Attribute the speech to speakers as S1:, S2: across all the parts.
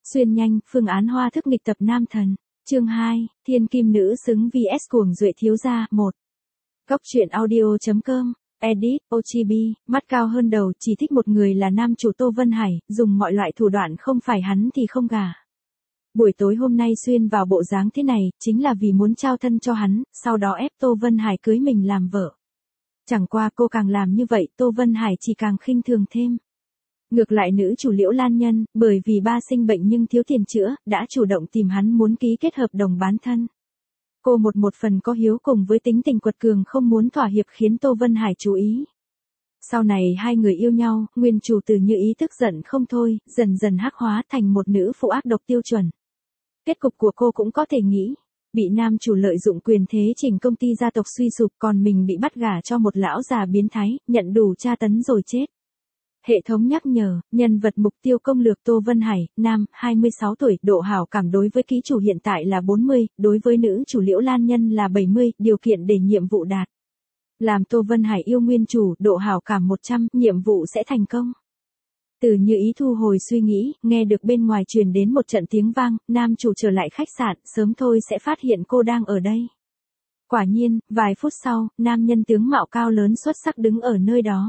S1: Xuyên nhanh, phương án hoa thức nghịch tập nam thần. Chương 2, Thiên kim nữ xứng vs cuồng duệ thiếu gia 1. Góc truyện audio.com, edit, OGB, mắt cao hơn đầu, chỉ thích một người là nam chủ Tô Vân Hải, dùng mọi loại thủ đoạn không phải hắn thì không gả. Buổi tối hôm nay xuyên vào bộ dáng thế này, chính là vì muốn trao thân cho hắn, sau đó ép Tô Vân Hải cưới mình làm vợ. Chẳng qua cô càng làm như vậy, Tô Vân Hải chỉ càng khinh thường thêm. Ngược lại nữ chủ Liễu Lan Nhân, bởi vì ba sinh bệnh nhưng thiếu tiền chữa, đã chủ động tìm hắn muốn ký kết hợp đồng bán thân. Cô một phần có hiếu cùng với tính tình quật cường không muốn thỏa hiệp khiến Tô Vân Hải chú ý. Sau này hai người yêu nhau, nguyên chủ Từ Như Ý tức giận không thôi, dần dần hắc hóa thành một nữ phụ ác độc tiêu chuẩn. Kết cục của cô cũng có thể nghĩ, bị nam chủ lợi dụng quyền thế chỉnh công ty gia tộc suy sụp, còn mình bị bắt gả cho một lão già biến thái, nhận đủ tra tấn rồi chết. Hệ thống nhắc nhở, nhân vật mục tiêu công lược Tô Vân Hải, nam, 26 tuổi, độ hảo cảm đối với ký chủ hiện tại là 40, đối với nữ chủ Liễu Lan Nhân là 70, điều kiện để nhiệm vụ đạt. Làm Tô Vân Hải yêu nguyên chủ, độ hảo cảm 100, nhiệm vụ sẽ thành công. Từ Như Ý thu hồi suy nghĩ, nghe được bên ngoài truyền đến một trận tiếng vang, nam chủ trở lại khách sạn, sớm thôi sẽ phát hiện cô đang ở đây. Quả nhiên, vài phút sau, nam nhân tướng mạo cao lớn xuất sắc đứng ở nơi đó.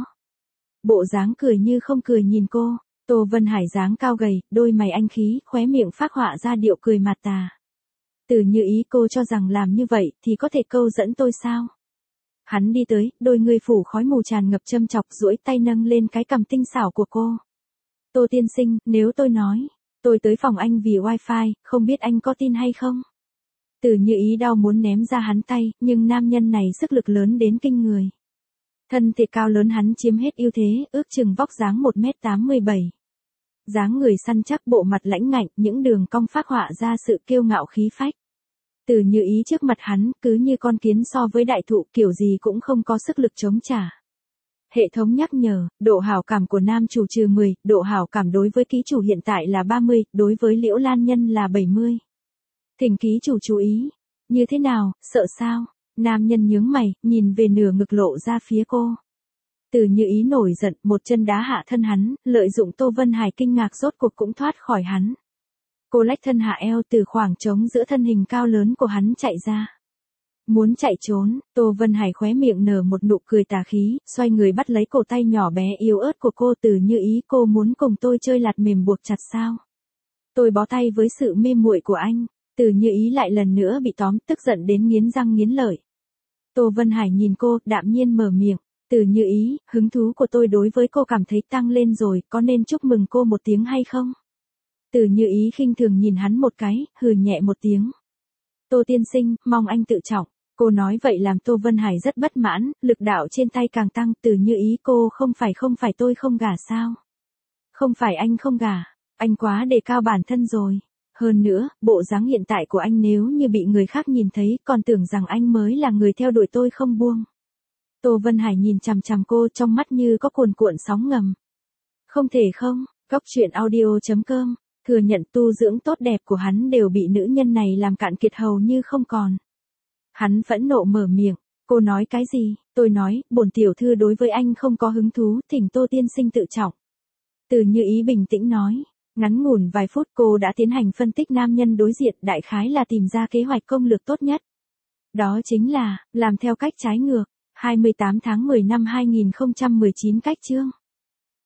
S1: Bộ dáng cười như không cười nhìn cô, Tô Vân Hải dáng cao gầy, đôi mày anh khí, khóe miệng phác họa ra điệu cười mạt tà. Từ Như Ý, cô cho rằng làm như vậy thì có thể câu dẫn tôi sao? Hắn đi tới, đôi người phủ khói mù tràn ngập châm chọc, duỗi tay nâng lên cái cằm tinh xảo của cô. Tô tiên sinh, nếu tôi nói, tôi tới phòng anh vì wifi, không biết anh có tin hay không? Từ Như Ý đau muốn ném ra hắn tay, nhưng nam nhân này sức lực lớn đến kinh người. Thân thể cao lớn hắn chiếm hết ưu thế, ước chừng vóc dáng 1m87. Dáng người săn chắc, bộ mặt lãnh ngạnh, những đường cong phác họa ra sự kiêu ngạo khí phách. Từ Như Ý trước mặt hắn, cứ như con kiến so với đại thụ, kiểu gì cũng không có sức lực chống trả. Hệ thống nhắc nhở, độ hảo cảm của nam chủ trừ 10, độ hảo cảm đối với ký chủ hiện tại là 30, đối với Liễu Lan Nhân là 70. Thỉnh ký chủ chú ý. Như thế nào, sợ sao? Nam nhân nhướng mày, nhìn về nửa ngực lộ ra phía cô. Từ Như Ý nổi giận, một chân đá hạ thân hắn, lợi dụng Tô Vân Hải kinh ngạc rốt cuộc cũng thoát khỏi hắn. Cô lách thân hạ eo từ khoảng trống giữa thân hình cao lớn của hắn chạy ra. Muốn chạy trốn, Tô Vân Hải khóe miệng nở một nụ cười tà khí, xoay người bắt lấy cổ tay nhỏ bé yếu ớt của cô. Từ Như Ý, cô muốn cùng tôi chơi lạt mềm buộc chặt sao? Tôi bó tay với sự mê muội của anh. Từ Như Ý lại lần nữa bị tóm, tức giận đến nghiến răng nghiến lợi. Tô Vân Hải nhìn cô, đạm nhiên mở miệng. Từ Như Ý, hứng thú của tôi đối với cô cảm thấy tăng lên rồi, có nên chúc mừng cô một tiếng hay không? Từ Như Ý khinh thường nhìn hắn một cái, hừ nhẹ một tiếng. Tô tiên sinh, mong anh tự trọng. Cô nói vậy làm Tô Vân Hải rất bất mãn, lực đạo trên tay càng tăng. Từ Như Ý, cô không phải tôi không gả sao? Không phải anh không gả, anh quá đề cao bản thân rồi. Hơn nữa, bộ dáng hiện tại của anh nếu như bị người khác nhìn thấy, còn tưởng rằng anh mới là người theo đuổi tôi không buông. Tô Vân Hải nhìn chằm chằm cô, trong mắt như có cuồn cuộn sóng ngầm. Không thể không, góc truyện audio.com, thừa nhận tu dưỡng tốt đẹp của hắn đều bị nữ nhân này làm cạn kiệt hầu như không còn. Hắn phẫn nộ mở miệng, cô nói cái gì? Tôi nói, bổn tiểu thư đối với anh không có hứng thú, thỉnh Tô tiên sinh tự trọng. Từ Như Ý bình tĩnh nói. Ngắn ngủn vài phút cô đã tiến hành phân tích nam nhân đối diện, đại khái là tìm ra kế hoạch công lược tốt nhất. Đó chính là, làm theo cách trái ngược. 28 tháng 10 năm 2019 cách chương.